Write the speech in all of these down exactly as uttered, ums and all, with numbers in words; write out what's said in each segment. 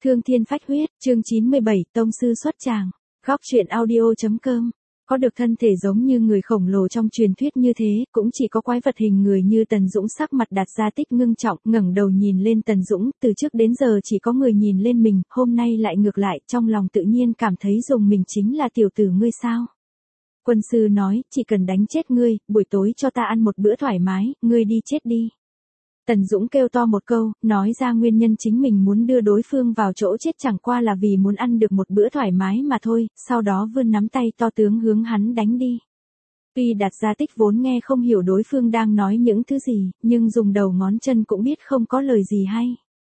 Thương thiên phách huyết, chương chín mươi bảy, tông sư xuất tràng. Góc truyện audio.com. Có được thân thể giống như người khổng lồ trong truyền thuyết như thế, cũng chỉ có quái vật hình người như Tần Dũng. Sắc mặt Đạt Gia Tích ngưng trọng, ngẩng đầu nhìn lên Tần Dũng, từ trước đến giờ chỉ có người nhìn lên mình, hôm nay lại ngược lại, trong lòng tự nhiên cảm thấy dùng mình chính là tiểu tử ngươi sao? Quân sư nói, chỉ cần đánh chết ngươi, buổi tối cho ta ăn một bữa thoải mái, ngươi đi chết đi. Tần Dũng kêu to một câu, nói ra nguyên nhân chính mình muốn đưa đối phương vào chỗ chết chẳng qua là vì muốn ăn được một bữa thoải mái mà thôi, sau đó vươn nắm tay to tướng hướng hắn đánh đi. Tuy Đạt Gia Tích vốn nghe không hiểu đối phương đang nói những thứ gì, nhưng dùng đầu ngón chân cũng biết không có lời gì hay.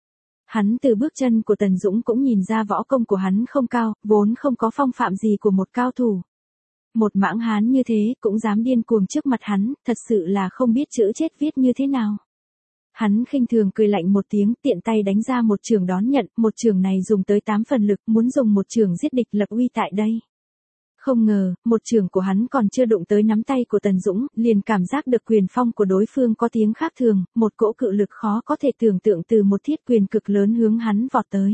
Hắn từ bước chân của Tần Dũng cũng nhìn ra võ công của hắn không cao, vốn không có phong phạm gì của một cao thủ. Một mãng hán như thế cũng dám điên cuồng trước mặt hắn, thật sự là không biết chữ chết viết như thế nào. Hắn khinh thường cười lạnh một tiếng, tiện tay đánh ra một chưởng đón nhận, một chưởng này dùng tới tám phần lực, muốn dùng một chưởng giết địch lập uy tại đây. Không ngờ, một chưởng của hắn còn chưa đụng tới nắm tay của Tần Dũng, liền cảm giác được quyền phong của đối phương có tiếng khác thường, một cỗ cự lực khó có thể tưởng tượng từ một thiết quyền cực lớn hướng hắn vọt tới.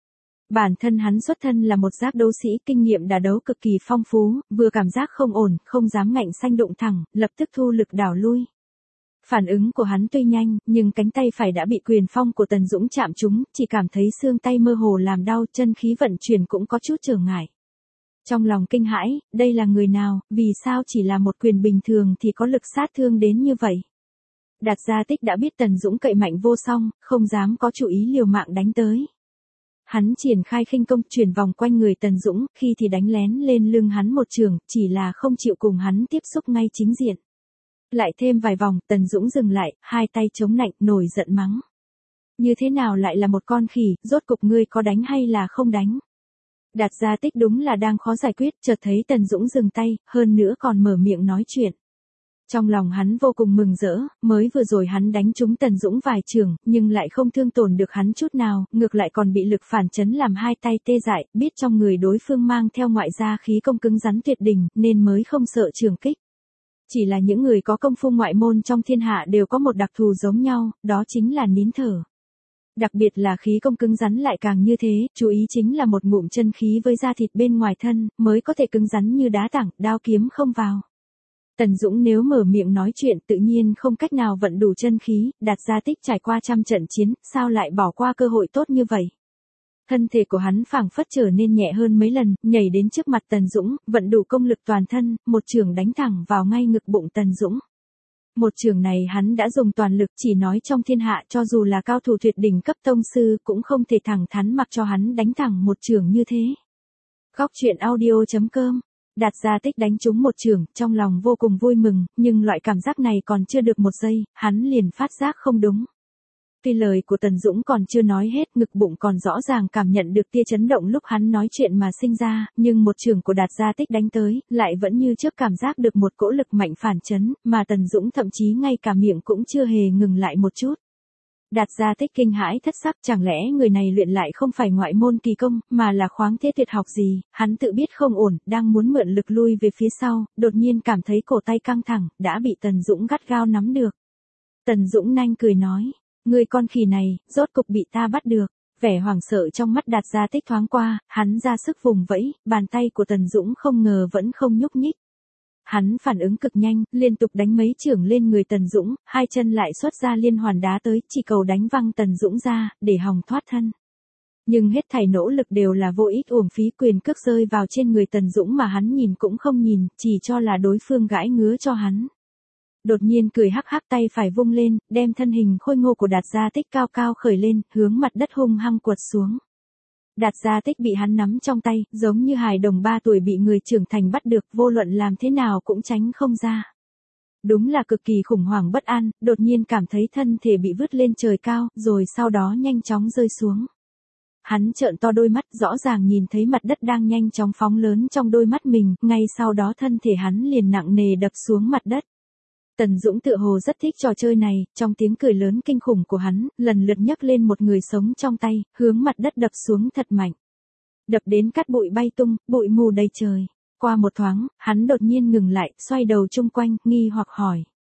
Bản thân hắn xuất thân là một giác đấu sĩ, kinh nghiệm đả đấu cực kỳ phong phú, vừa cảm giác không ổn, không dám ngạnh xanh đụng thẳng, lập tức thu lực đảo lui. Phản ứng của hắn tuy nhanh, nhưng cánh tay phải đã bị quyền phong của Tần Dũng chạm trúng, chỉ cảm thấy xương tay mơ hồ làm đau, chân khí vận chuyển cũng có chút trở ngại. Trong lòng kinh hãi, đây là người nào, vì sao chỉ là một quyền bình thường thì có lực sát thương đến như vậy? Đạt Gia Tích đã biết Tần Dũng cậy mạnh vô song, không dám có chủ ý liều mạng đánh tới. Hắn triển khai khinh công chuyển vòng quanh người Tần Dũng, khi thì đánh lén lên lưng hắn một trường, chỉ là không chịu cùng hắn tiếp xúc ngay chính diện. Lại thêm vài vòng, Tần Dũng dừng lại, hai tay chống nạnh, nổi giận mắng. Như thế nào lại là một con khỉ, rốt cục ngươi có đánh hay là không đánh? Đạt Gia Tích đúng là đang khó giải quyết, chợt thấy Tần Dũng dừng tay, hơn nữa còn mở miệng nói chuyện. Trong lòng hắn vô cùng mừng rỡ, mới vừa rồi hắn đánh trúng Tần Dũng vài trường, nhưng lại không thương tổn được hắn chút nào, ngược lại còn bị lực phản chấn làm hai tay tê dại, biết trong người đối phương mang theo ngoại gia khí công cứng rắn tuyệt đỉnh, nên mới không sợ trường kích. Chỉ là những người có công phu ngoại môn trong thiên hạ đều có một đặc thù giống nhau, đó chính là nín thở. Đặc biệt là khí công cứng rắn lại càng như thế, chú ý chính là một ngụm chân khí với da thịt bên ngoài thân, mới có thể cứng rắn như đá tảng, đao kiếm không vào. Tần Dũng nếu mở miệng nói chuyện tự nhiên không cách nào vận đủ chân khí, Đạt Gia Tích trải qua trăm trận chiến, sao lại bỏ qua cơ hội tốt như vậy? Thân thể của hắn phảng phất trở nên nhẹ hơn mấy lần, nhảy đến trước mặt Tần Dũng, vận đủ công lực toàn thân, một chưởng đánh thẳng vào ngay ngực bụng Tần Dũng. Một chưởng này hắn đã dùng toàn lực, chỉ nói trong thiên hạ cho dù là cao thủ tuyệt đỉnh cấp tông sư cũng không thể thẳng thắn mặc cho hắn đánh thẳng một chưởng như thế. Góc truyện audio.com. Đạt Gia Tích đánh trúng một chưởng, trong lòng vô cùng vui mừng, nhưng loại cảm giác này còn chưa được một giây, hắn liền phát giác không đúng. Tuy lời của Tần Dũng còn chưa nói hết, ngực bụng còn rõ ràng cảm nhận được tia chấn động lúc hắn nói chuyện mà sinh ra, nhưng một chưởng của Đạt Gia Tích đánh tới, lại vẫn như trước cảm giác được một cỗ lực mạnh phản chấn, mà Tần Dũng thậm chí ngay cả miệng cũng chưa hề ngừng lại một chút. Đạt Gia Tích kinh hãi thất sắc, chẳng lẽ người này luyện lại không phải ngoại môn kỳ công, mà là khoáng thế tuyệt học gì, hắn tự biết không ổn, đang muốn mượn lực lui về phía sau, đột nhiên cảm thấy cổ tay căng thẳng, đã bị Tần Dũng gắt gao nắm được. Tần Dũng nanh cười nói. Người con khỉ này, rốt cục bị ta bắt được. Vẻ hoảng sợ trong mắt Đạt Gia Tích thoáng qua, hắn ra sức vùng vẫy, bàn tay của Tần Dũng không ngờ vẫn không nhúc nhích. Hắn phản ứng cực nhanh, liên tục đánh mấy chưởng lên người Tần Dũng, hai chân lại xuất ra liên hoàn đá tới, chỉ cầu đánh văng Tần Dũng ra, để hòng thoát thân. Nhưng hết thảy nỗ lực đều là vô ích, uổng phí, quyền cước rơi vào trên người Tần Dũng mà hắn nhìn cũng không nhìn, chỉ cho là đối phương gãi ngứa cho hắn. Đột nhiên cười hắc hắc, tay phải vung lên, đem thân hình khôi ngô của Đạt Gia Tích cao cao khởi lên, hướng mặt đất hung hăng quật xuống. Đạt Gia Tích bị hắn nắm trong tay, giống như hài đồng ba tuổi bị người trưởng thành bắt được, vô luận làm thế nào cũng tránh không ra. Đúng là cực kỳ khủng hoảng bất an, đột nhiên cảm thấy thân thể bị vứt lên trời cao, rồi sau đó nhanh chóng rơi xuống. Hắn trợn to đôi mắt, rõ ràng nhìn thấy mặt đất đang nhanh chóng phóng lớn trong đôi mắt mình, ngay sau đó thân thể hắn liền nặng nề đập xuống mặt đất. Tần Dũng tựa hồ rất thích trò chơi này, trong tiếng cười lớn kinh khủng của hắn, lần lượt nhấc lên một người sống trong tay, hướng mặt đất đập xuống thật mạnh. Đập đến cát bụi bay tung, bụi mù đầy trời. Qua một thoáng, hắn đột nhiên ngừng lại, xoay đầu chung quanh, nghi hoặc hỏi.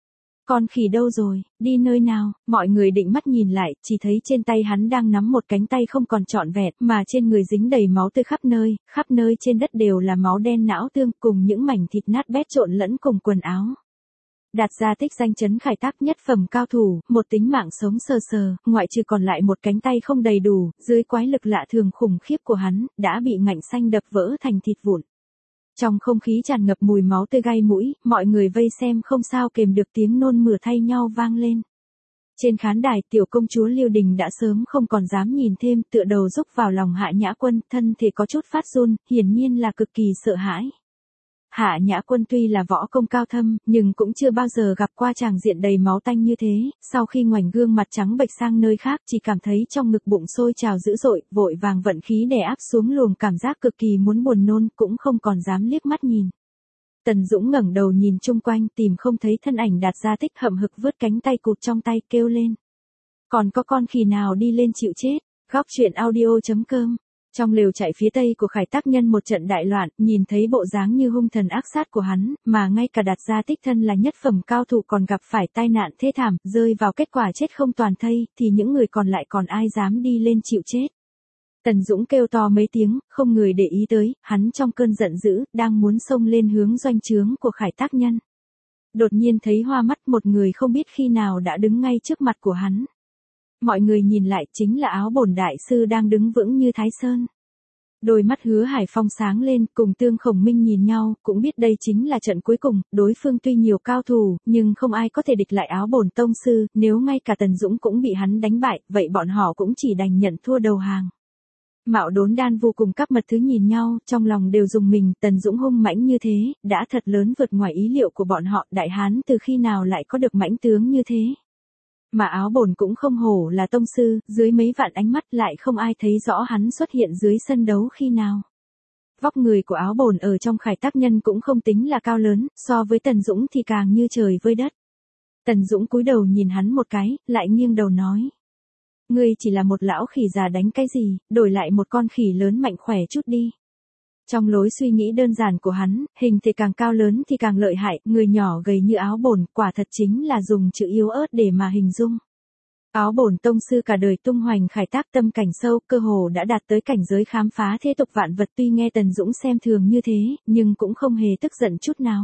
Con khỉ đâu rồi, đi nơi nào, mọi người định mắt nhìn lại, chỉ thấy trên tay hắn đang nắm một cánh tay không còn trọn vẹn, mà trên người dính đầy máu tươi khắp nơi, khắp nơi trên đất đều là máu đen não tương cùng những mảnh thịt nát bét trộn lẫn cùng quần áo. Đạt Gia Tích danh chấn Khải Tác nhất phẩm cao thủ, một tính mạng sống sờ sờ, ngoại trừ còn lại một cánh tay không đầy đủ, dưới quái lực lạ thường khủng khiếp của hắn, đã bị ngạnh xanh đập vỡ thành thịt vụn. Trong không khí tràn ngập mùi máu tươi gai mũi, mọi người vây xem không sao kềm được tiếng nôn mửa thay nhau vang lên. Trên khán đài, tiểu công chúa Liêu Đình đã sớm không còn dám nhìn thêm, tựa đầu rúc vào lòng Hạ Nhã Quân, thân thể có chút phát run, hiển nhiên là cực kỳ sợ hãi. Hạ Nhã Quân tuy là võ công cao thâm, nhưng cũng chưa bao giờ gặp qua tràng diện đầy máu tanh như thế, sau khi ngoảnh gương mặt trắng bệch sang nơi khác chỉ cảm thấy trong ngực bụng sôi trào dữ dội, vội vàng vận khí đè áp xuống luồng cảm giác cực kỳ muốn buồn nôn, cũng không còn dám liếc mắt nhìn. Tần Dũng ngẩng đầu nhìn chung quanh tìm không thấy thân ảnh Đạt Gia Tích, hậm hực vớt cánh tay cụt trong tay kêu lên. Còn có con khỉ nào đi lên chịu chết, góc truyện audio chấm com. Trong lều trại phía tây của Khải Tác nhân một trận đại loạn, nhìn thấy bộ dáng như hung thần ác sát của hắn, mà ngay cả Đạt Gia Tích thân là nhất phẩm cao thủ còn gặp phải tai nạn thê thảm, rơi vào kết quả chết không toàn thây, thì những người còn lại còn ai dám đi lên chịu chết. Tần Dũng kêu to mấy tiếng, không người để ý tới, hắn trong cơn giận dữ, đang muốn xông lên hướng doanh trướng của Khải Tác nhân. Đột nhiên thấy hoa mắt, một người không biết khi nào đã đứng ngay trước mặt của hắn. Mọi người nhìn lại, chính là Áo Bổn đại sư đang đứng vững như Thái Sơn. Đôi mắt Hứa Hải Phong sáng lên, cùng Tương Khổng Minh nhìn nhau, cũng biết đây chính là trận cuối cùng, đối phương tuy nhiều cao thủ, nhưng không ai có thể địch lại Áo Bổn tông sư, nếu ngay cả Tần Dũng cũng bị hắn đánh bại, vậy bọn họ cũng chỉ đành nhận thua đầu hàng. Mạo Đốn Đan vô cùng cắp mật thứ nhìn nhau, trong lòng đều rùng mình, Tần Dũng hung mãnh như thế, đã thật lớn vượt ngoài ý liệu của bọn họ, đại hán từ khi nào lại có được mãnh tướng như thế. Mà Áo Bổn cũng không hổ là tông sư, dưới mấy vạn ánh mắt lại không ai thấy rõ hắn xuất hiện dưới sân đấu khi nào. Vóc người của Áo Bổn ở trong Khải Tác nhân cũng không tính là cao lớn, so với Tần Dũng thì càng như trời với đất. Tần Dũng cúi đầu nhìn hắn một cái, lại nghiêng đầu nói. Ngươi chỉ là một lão khỉ già đánh cái gì, đổi lại một con khỉ lớn mạnh khỏe chút đi. Trong lối suy nghĩ đơn giản của hắn, hình thể càng cao lớn thì càng lợi hại, người nhỏ gầy như Áo Bổn, quả thật chính là dùng chữ yếu ớt để mà hình dung. Áo Bổn tông sư cả đời tung hoành Khải Tác tâm cảnh sâu, cơ hồ đã đạt tới cảnh giới khám phá thế tục vạn vật, tuy nghe Tần Dũng xem thường như thế, nhưng cũng không hề tức giận chút nào.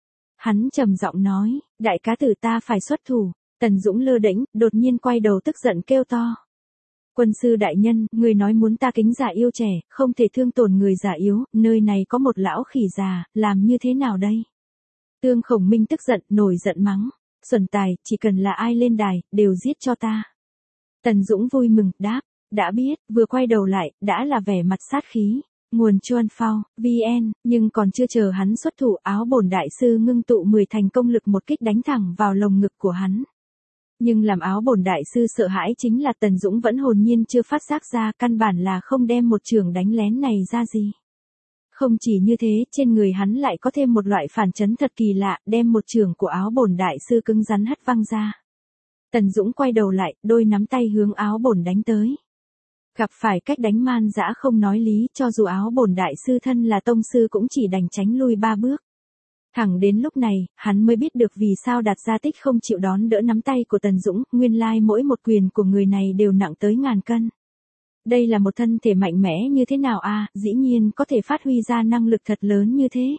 Hắn trầm giọng nói, đại cá tử ta phải xuất thủ. Tần Dũng lơ đễnh, đột nhiên quay đầu tức giận kêu to. Quân sư đại nhân, người nói muốn ta kính già yêu trẻ, không thể thương tổn người già yếu, nơi này có một lão khỉ già, làm như thế nào đây? Tương Khổng Minh tức giận, nổi giận mắng. Xuẩn tài, chỉ cần là ai lên đài, đều giết cho ta. Tần Dũng vui mừng, đáp, đã biết, vừa quay đầu lại, đã là vẻ mặt sát khí. Nguồn Chuan Phao, vn, nhưng còn chưa chờ hắn xuất thủ, Áo Bổn đại sư ngưng tụ mười thành công lực một kích đánh thẳng vào lồng ngực của hắn. Nhưng làm Áo Bổn đại sư sợ hãi chính là Tần Dũng vẫn hồn nhiên chưa phát giác ra, căn bản là không đem một chưởng đánh lén này ra gì. Không chỉ như thế, trên người hắn lại có thêm một loại phản chấn thật kỳ lạ, đem một chưởng của Áo Bổn đại sư cứng rắn hất văng ra. Tần Dũng quay đầu lại, đôi nắm tay hướng Áo Bổn đánh tới. Gặp phải cách đánh man dã không nói lý, cho dù Áo Bổn đại sư thân là tông sư cũng chỉ đành tránh lui ba bước. Thẳng đến lúc này, hắn mới biết được vì sao Đạt Gia Tích không chịu đón đỡ nắm tay của Tần Dũng, nguyên lai mỗi một quyền của người này đều nặng tới ngàn cân. Đây là một thân thể mạnh mẽ như thế nào a, dĩ nhiên có thể phát huy ra năng lực thật lớn như thế.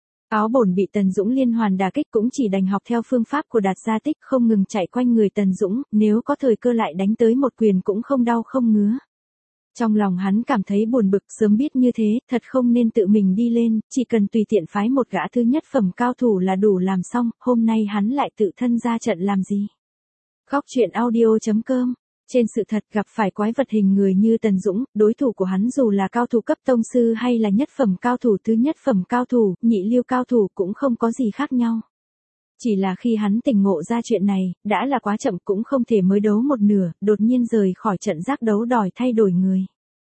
Áo Bổn bị Tần Dũng liên hoàn đả kích cũng chỉ đành học theo phương pháp của Đạt Gia Tích, không ngừng chạy quanh người Tần Dũng, nếu có thời cơ lại đánh tới một quyền cũng không đau không ngứa. Trong lòng hắn cảm thấy buồn bực, sớm biết như thế, thật không nên tự mình đi lên, chỉ cần tùy tiện phái một gã thứ nhất phẩm cao thủ là đủ làm xong, hôm nay hắn lại tự thân ra trận làm gì. Góc truyện audio chấm com. Trên sự thật, gặp phải quái vật hình người như Tần Dũng, đối thủ của hắn dù là cao thủ cấp tông sư hay là nhất phẩm cao thủ, thứ nhất phẩm cao thủ, nhị lưu cao thủ cũng không có gì khác nhau. Chỉ là khi hắn tỉnh ngộ ra chuyện này, đã là quá chậm, cũng không thể mới đấu một nửa, đột nhiên rời khỏi trận giác đấu đòi thay đổi người.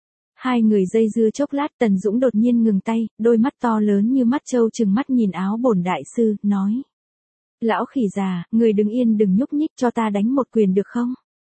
Hai người dây dưa chốc lát, Tần Dũng đột nhiên ngừng tay, đôi mắt to lớn như mắt trâu trừng mắt nhìn Áo Bổn đại sư, nói. Lão khỉ già, người đứng yên đừng nhúc nhích, cho ta đánh một quyền được không?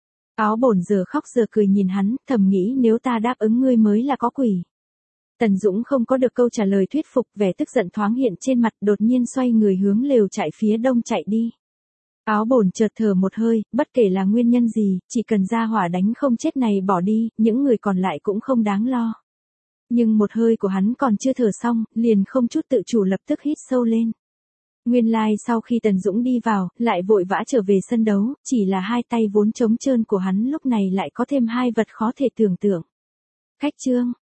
Áo Bổn giờ khóc giờ cười nhìn hắn, thầm nghĩ nếu ta đáp ứng ngươi mới là có quỷ. Tần Dũng không có được câu trả lời thuyết phục, vẻ tức giận thoáng hiện trên mặt, đột nhiên xoay người hướng lều trại phía đông chạy đi. Áo bổn chợt thở một hơi, bất kể là nguyên nhân gì, chỉ cần ra hỏa đánh không chết này bỏ đi, những người còn lại cũng không đáng lo. Nhưng một hơi của hắn còn chưa thở xong, liền không chút tự chủ lập tức hít sâu lên. Nguyên lai like sau khi Tần Dũng đi vào, lại vội vã trở về sân đấu, chỉ là hai tay vốn trống trơn của hắn lúc này lại có thêm hai vật khó thể tưởng tượng. Khách trương,